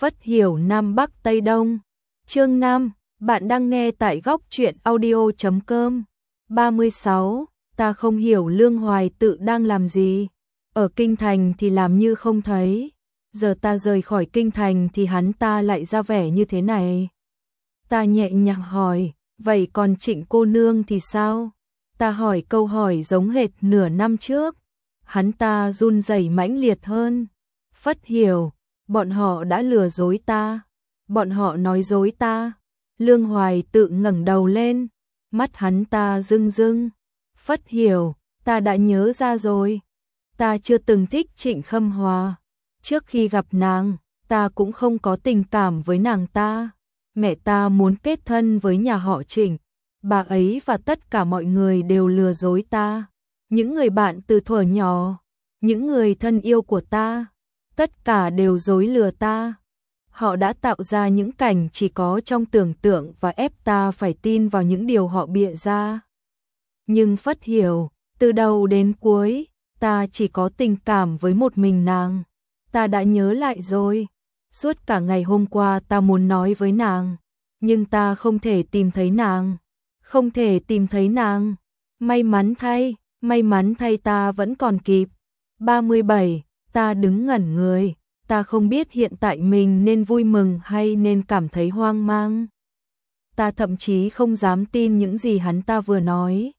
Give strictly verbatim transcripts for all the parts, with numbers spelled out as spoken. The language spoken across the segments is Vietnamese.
Phất hiểu Nam Bắc Tây Đông. Chương năm, bạn đang nghe tại góc truyện audio chấm com. ba mươi sáu, ta không hiểu Lương Hoài Tự đang làm gì. Ở kinh thành thì làm như không thấy, giờ ta rời khỏi kinh thành thì hắn ta lại ra vẻ như thế này. Ta nhẹ nhàng hỏi, vậy còn Trịnh cô nương thì sao? Ta hỏi câu hỏi giống hệt nửa năm trước. Hắn ta run rẩy mãnh liệt hơn. Phất hiểu, bọn họ đã lừa dối ta. Bọn họ nói dối ta. Lương Hoài Tự ngẩng đầu lên, mắt hắn ta rưng rưng. Phất hiểu, ta đã nhớ ra rồi. Ta chưa từng thích Trịnh Khâm Hòa. Trước khi gặp nàng, ta cũng không có tình cảm với nàng ta. Mẹ ta muốn kết thân với nhà họ Trịnh. Bà ấy và tất cả mọi người đều lừa dối ta. Những người bạn từ thuở nhỏ, những người thân yêu của ta, tất cả đều dối lừa ta. Họ đã tạo ra những cảnh chỉ có trong tưởng tượng và ép ta phải tin vào những điều họ bịa ra. Nhưng Phất hiểu, từ đầu đến cuối, ta chỉ có tình cảm với một mình nàng. Ta đã nhớ lại rồi. Suốt cả ngày hôm qua ta muốn nói với nàng, nhưng ta không thể tìm thấy nàng. Không thể tìm thấy nàng. May mắn thay, may mắn thay ta vẫn còn kịp. ba mươi bảy, ta đứng ngẩn người. Ta không biết hiện tại mình nên vui mừng hay nên cảm thấy hoang mang. Ta thậm chí không dám tin những gì hắn ta vừa nói.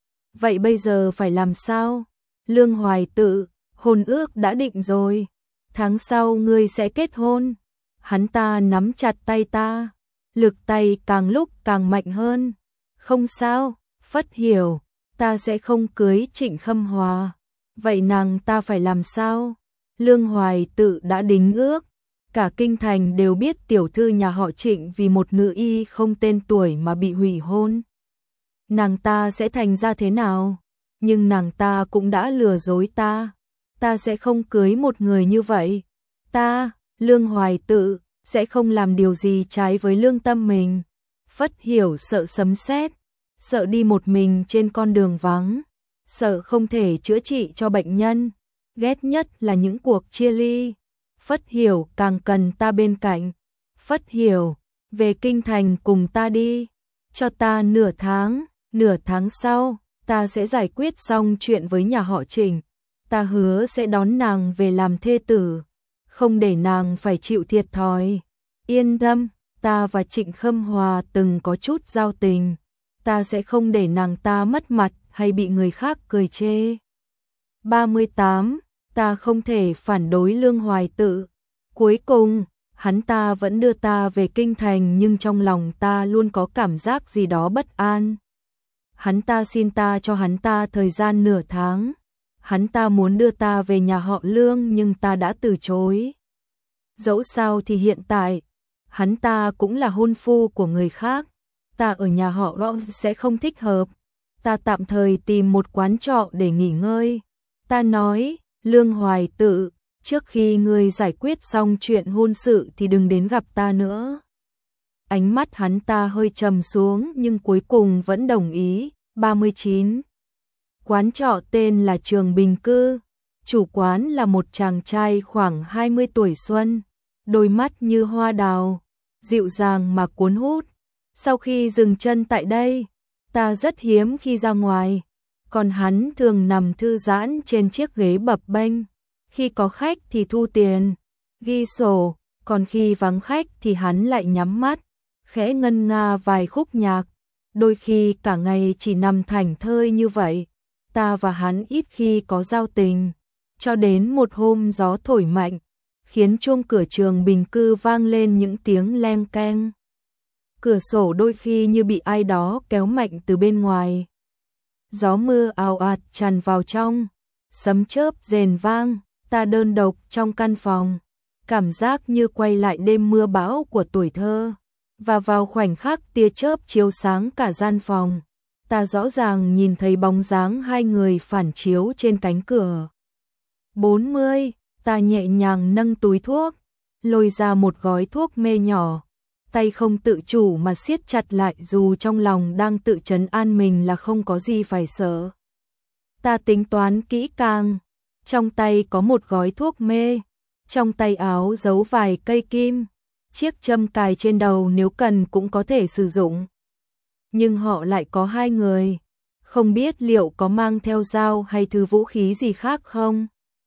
Vậy bây giờ phải làm sao? Lương Hoài Tự, hôn ước đã định rồi. Tháng sau ngươi sẽ kết hôn. Hắn ta nắm chặt tay ta. Lực tay càng lúc càng mạnh hơn. Không sao, Phất hiểu, ta sẽ không cưới Trịnh Khâm Hòa. Vậy nàng ta phải làm sao? Lương Hoài Tự đã đính ước. Cả kinh thành đều biết tiểu thư nhà họ Trịnh vì một nữ y không tên tuổi mà bị hủy hôn. Nàng ta sẽ thành ra thế nào? Nhưng nàng ta cũng đã lừa dối ta. Ta sẽ không cưới một người như vậy. Ta, Lương Hoài Tự, sẽ không làm điều gì trái với lương tâm mình. Phất hiểu sợ sấm sét, sợ đi một mình trên con đường vắng, sợ không thể chữa trị cho bệnh nhân, ghét nhất là những cuộc chia ly. Phất hiểu càng cần ta bên cạnh. Phất hiểu, về kinh thành cùng ta đi, cho ta nửa tháng, nửa tháng sau, ta sẽ giải quyết xong chuyện với nhà họ Trịnh. Ta hứa sẽ đón nàng về làm thê tử, không để nàng phải chịu thiệt thòi. Yên tâm, ta và Trịnh Khâm Hòa từng có chút giao tình. Ta sẽ không để nàng ta mất mặt hay bị người khác cười chê. ba mươi tám, ta không thể phản đối Lương Hoài Tự. Cuối cùng, hắn ta vẫn đưa ta về kinh thành nhưng trong lòng ta luôn có cảm giác gì đó bất an. Hắn ta xin ta cho hắn ta thời gian nửa tháng. Hắn ta muốn đưa ta về nhà họ Lương nhưng ta đã từ chối. Dẫu sao thì hiện tại, hắn ta cũng là hôn phu của người khác. Ta ở nhà họ Ron sẽ không thích hợp. Ta tạm thời tìm một quán trọ để nghỉ ngơi. Ta nói, Lương Hoài Tự, trước khi ngươi giải quyết xong chuyện hôn sự thì đừng đến gặp ta nữa. Ánh mắt hắn ta hơi trầm xuống nhưng cuối cùng vẫn đồng ý. ba mươi chín. Quán trọ tên là Trường Bình Cư. Chủ quán là một chàng trai khoảng hai mươi tuổi xuân, đôi mắt như hoa đào, dịu dàng mà cuốn hút. Sau khi dừng chân tại đây, ta rất hiếm khi ra ngoài, còn hắn thường nằm thư giãn trên chiếc ghế bập bênh. Khi có khách thì thu tiền, ghi sổ, còn khi vắng khách thì hắn lại nhắm mắt, khẽ ngân nga vài khúc nhạc. Đôi khi cả ngày chỉ nằm thảnh thơi như vậy. Ta và hắn ít khi có giao tình, cho đến một hôm gió thổi mạnh, khiến chuông cửa Trường Bình Cư vang lên những tiếng leng keng. Cửa sổ đôi khi như bị ai đó kéo mạnh từ bên ngoài. Gió mưa ào ạt tràn vào trong, sấm chớp rền vang, ta đơn độc trong căn phòng, cảm giác như quay lại đêm mưa bão của tuổi thơ. Và vào khoảnh khắc tia chớp chiếu sáng cả gian phòng, ta rõ ràng nhìn thấy bóng dáng hai người phản chiếu trên cánh cửa. bốn mươi, ta nhẹ nhàng nâng túi thuốc, lôi ra một gói thuốc mê nhỏ, tay không tự chủ mà siết chặt lại dù trong lòng đang tự trấn an mình là không có gì phải sợ. Ta tính toán kỹ càng, trong tay có một gói thuốc mê, trong tay áo giấu vài cây kim, chiếc châm cài trên đầu nếu cần cũng có thể sử dụng. Nhưng họ lại có hai người, không biết liệu có mang theo dao hay thứ vũ khí gì khác không?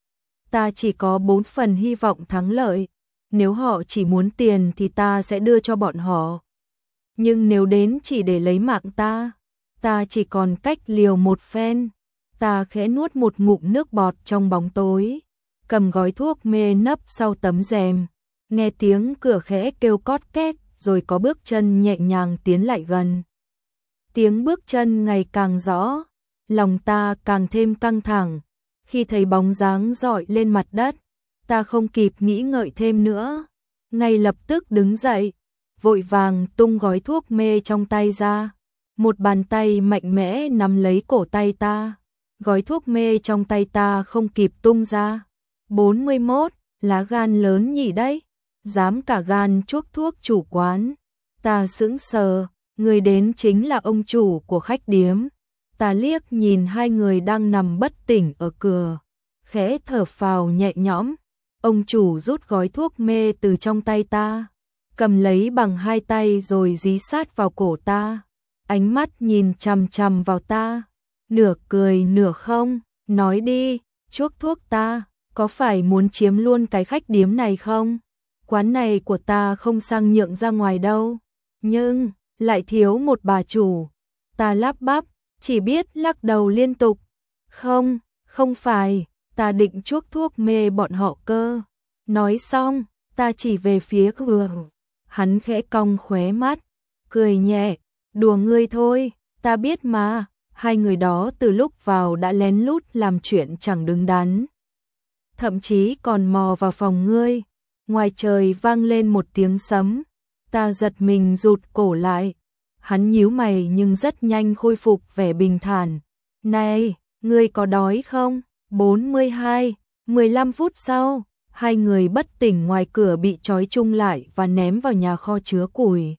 Ta chỉ có bốn phần hy vọng thắng lợi, nếu họ chỉ muốn tiền thì ta sẽ đưa cho bọn họ. Nhưng nếu đến chỉ để lấy mạng ta, ta chỉ còn cách liều một phen. Ta khẽ nuốt một ngụm nước bọt trong bóng tối, cầm gói thuốc mê nấp sau tấm rèm, nghe tiếng cửa khẽ kêu cót két, rồi có bước chân nhẹ nhàng tiến lại gần. Tiếng bước chân ngày càng rõ, lòng ta càng thêm căng thẳng. Khi thấy bóng dáng dọi lên mặt đất, ta không kịp nghĩ ngợi thêm nữa, ngay lập tức đứng dậy, vội vàng tung gói thuốc mê trong tay ra. Một bàn tay mạnh mẽ nắm lấy cổ tay ta, gói thuốc mê trong tay ta không kịp tung ra. bốn mươi mốt, lá gan lớn nhỉ đấy, dám cả gan chuốc thuốc chủ quán. Ta sững sờ, người đến chính là ông chủ của khách điếm. Ta liếc nhìn hai người đang nằm bất tỉnh ở cửa, khẽ thở phào nhẹ nhõm. Ông chủ rút gói thuốc mê từ trong tay ta, cầm lấy bằng hai tay rồi dí sát vào cổ ta, ánh mắt nhìn chằm chằm vào ta, nửa cười nửa không, nói đi, chuốc thuốc ta, có phải muốn chiếm luôn cái khách điếm này không? Quán này của ta không sang nhượng ra ngoài đâu, nhưng lại thiếu một bà chủ. Ta lắp bắp, chỉ biết lắc đầu liên tục. Không, không phải, ta định chuốc thuốc mê bọn họ cơ. Nói xong, ta chỉ về phía cửa. Hắn khẽ cong khóe mắt, cười nhẹ, đùa ngươi thôi, ta biết mà. Hai người đó từ lúc vào đã lén lút làm chuyện chẳng đứng đắn, thậm chí còn mò vào phòng ngươi. Ngoài trời vang lên một tiếng sấm, ta giật mình rụt cổ lại. Hắn nhíu mày nhưng rất nhanh khôi phục vẻ bình thản. Này, ngươi có đói không? bốn mươi hai, mười lăm phút sau, hai người bất tỉnh ngoài cửa bị trói chung lại và ném vào nhà kho chứa củi.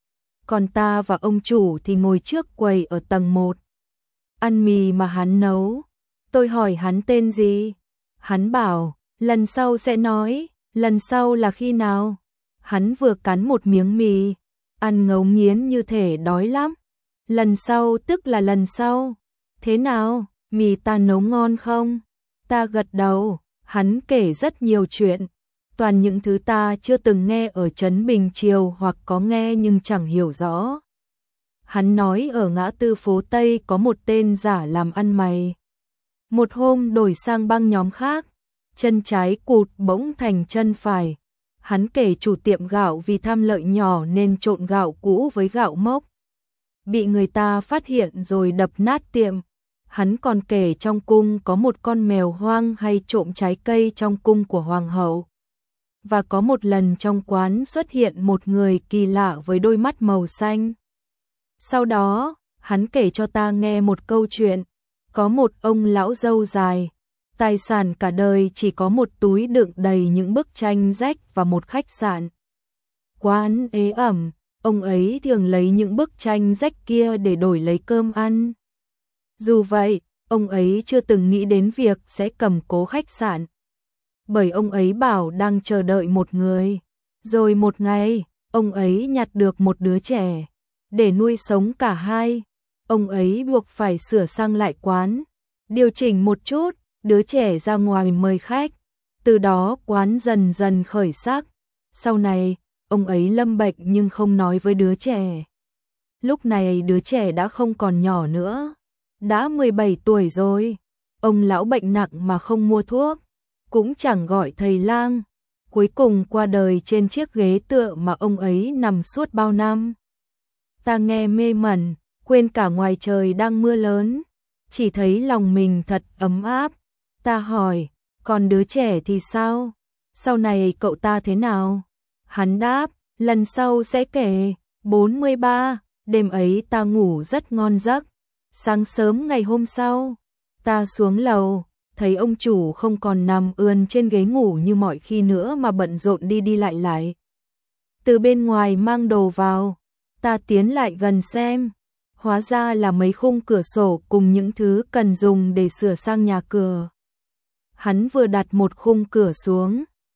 Còn ta và ông chủ thì ngồi trước quầy ở tầng một, ăn mì mà hắn nấu. Tôi hỏi hắn tên gì? Hắn bảo, lần sau sẽ nói. Lần sau là khi nào? Hắn vừa cắn một miếng mì, ăn ngấu nghiến như thể đói lắm. Lần sau tức là lần sau. Thế nào, mì ta nấu ngon không? Ta gật đầu. Hắn kể rất nhiều chuyện, toàn những thứ ta chưa từng nghe ở Trấn Bình Triều hoặc có nghe nhưng chẳng hiểu rõ. Hắn nói ở ngã tư phố Tây có một tên giả làm ăn mày. Một hôm đổi sang băng nhóm khác, chân trái cụt bỗng thành chân phải. Hắn kể chủ tiệm gạo vì tham lợi nhỏ nên trộn gạo cũ với gạo mốc, bị người ta phát hiện rồi đập nát tiệm. Hắn còn kể trong cung có một con mèo hoang hay trộm trái cây trong cung của hoàng hậu. Và có một lần trong quán xuất hiện một người kỳ lạ với đôi mắt màu xanh. Sau đó, hắn kể cho ta nghe một câu chuyện. Có một ông lão râu dài, tài sản cả đời chỉ có một túi đựng đầy những bức tranh rách và một khách sạn. Quán ế ẩm, ông ấy thường lấy những bức tranh rách kia để đổi lấy cơm ăn. Dù vậy, ông ấy chưa từng nghĩ đến việc sẽ cầm cố khách sạn, bởi ông ấy bảo đang chờ đợi một người. Rồi một ngày, ông ấy nhặt được một đứa trẻ. Để nuôi sống cả hai, ông ấy buộc phải sửa sang lại quán, điều chỉnh một chút, đứa trẻ ra ngoài mời khách. Từ đó quán dần dần khởi sắc. Sau này, ông ấy lâm bệnh nhưng không nói với đứa trẻ. Lúc này đứa trẻ đã không còn nhỏ nữa, đã mười bảy tuổi rồi. Ông lão bệnh nặng mà không mua thuốc, cũng chẳng gọi thầy lang. Cuối cùng qua đời trên chiếc ghế tựa mà ông ấy nằm suốt bao năm. Ta nghe mê mẩn, quên cả ngoài trời đang mưa lớn, chỉ thấy lòng mình thật ấm áp. Ta hỏi, còn đứa trẻ thì sao? Sau này cậu ta thế nào? Hắn đáp, lần sau sẽ kể. bốn mươi ba, đêm ấy ta ngủ rất ngon giấc. Sáng sớm ngày hôm sau, ta xuống lầu, thấy ông chủ không còn nằm ườn trên ghế ngủ như mọi khi nữa mà bận rộn đi đi lại lại. Từ bên ngoài mang đồ vào, ta tiến lại gần xem, hóa ra là mấy khung cửa sổ cùng những thứ cần dùng để sửa sang nhà cửa. Hắn vừa đặt một khung cửa xuống,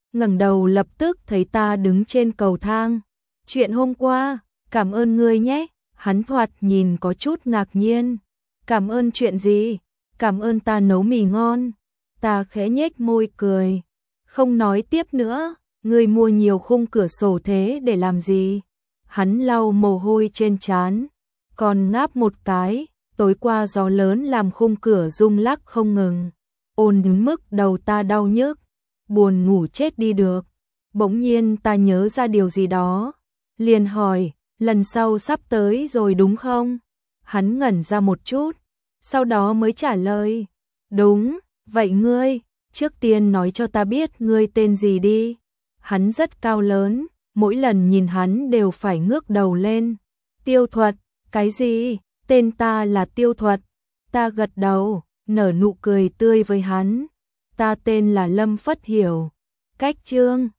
ngẩng đầu lập tức thấy ta đứng trên cầu thang. Chuyện hôm qua, cảm ơn ngươi nhé. Hắn thoạt nhìn có chút ngạc nhiên. Cảm ơn chuyện gì? Cảm ơn ta nấu mì ngon. Ta khẽ nhếch môi cười. Không nói tiếp nữa, ngươi mua nhiều khung cửa sổ thế để làm gì? Hắn lau mồ hôi trên trán, còn ngáp một cái. Tối qua gió lớn làm khung cửa rung lắc không ngừng. Ồn đến mức đầu ta đau nhức, buồn ngủ chết đi được. Bỗng nhiên ta nhớ ra điều gì đó, liền hỏi, lần sau sắp tới rồi đúng không? Hắn ngẩn ra một chút, sau đó mới trả lời, đúng, vậy ngươi, trước tiên nói cho ta biết ngươi tên gì đi. Hắn rất cao lớn, mỗi lần nhìn hắn đều phải ngước đầu lên. Tiêu Thuật, cái gì? Tên ta là Tiêu Thuật. Ta gật đầu, nở nụ cười tươi với hắn. Ta tên là Lâm Phất Hiểu. Cách chương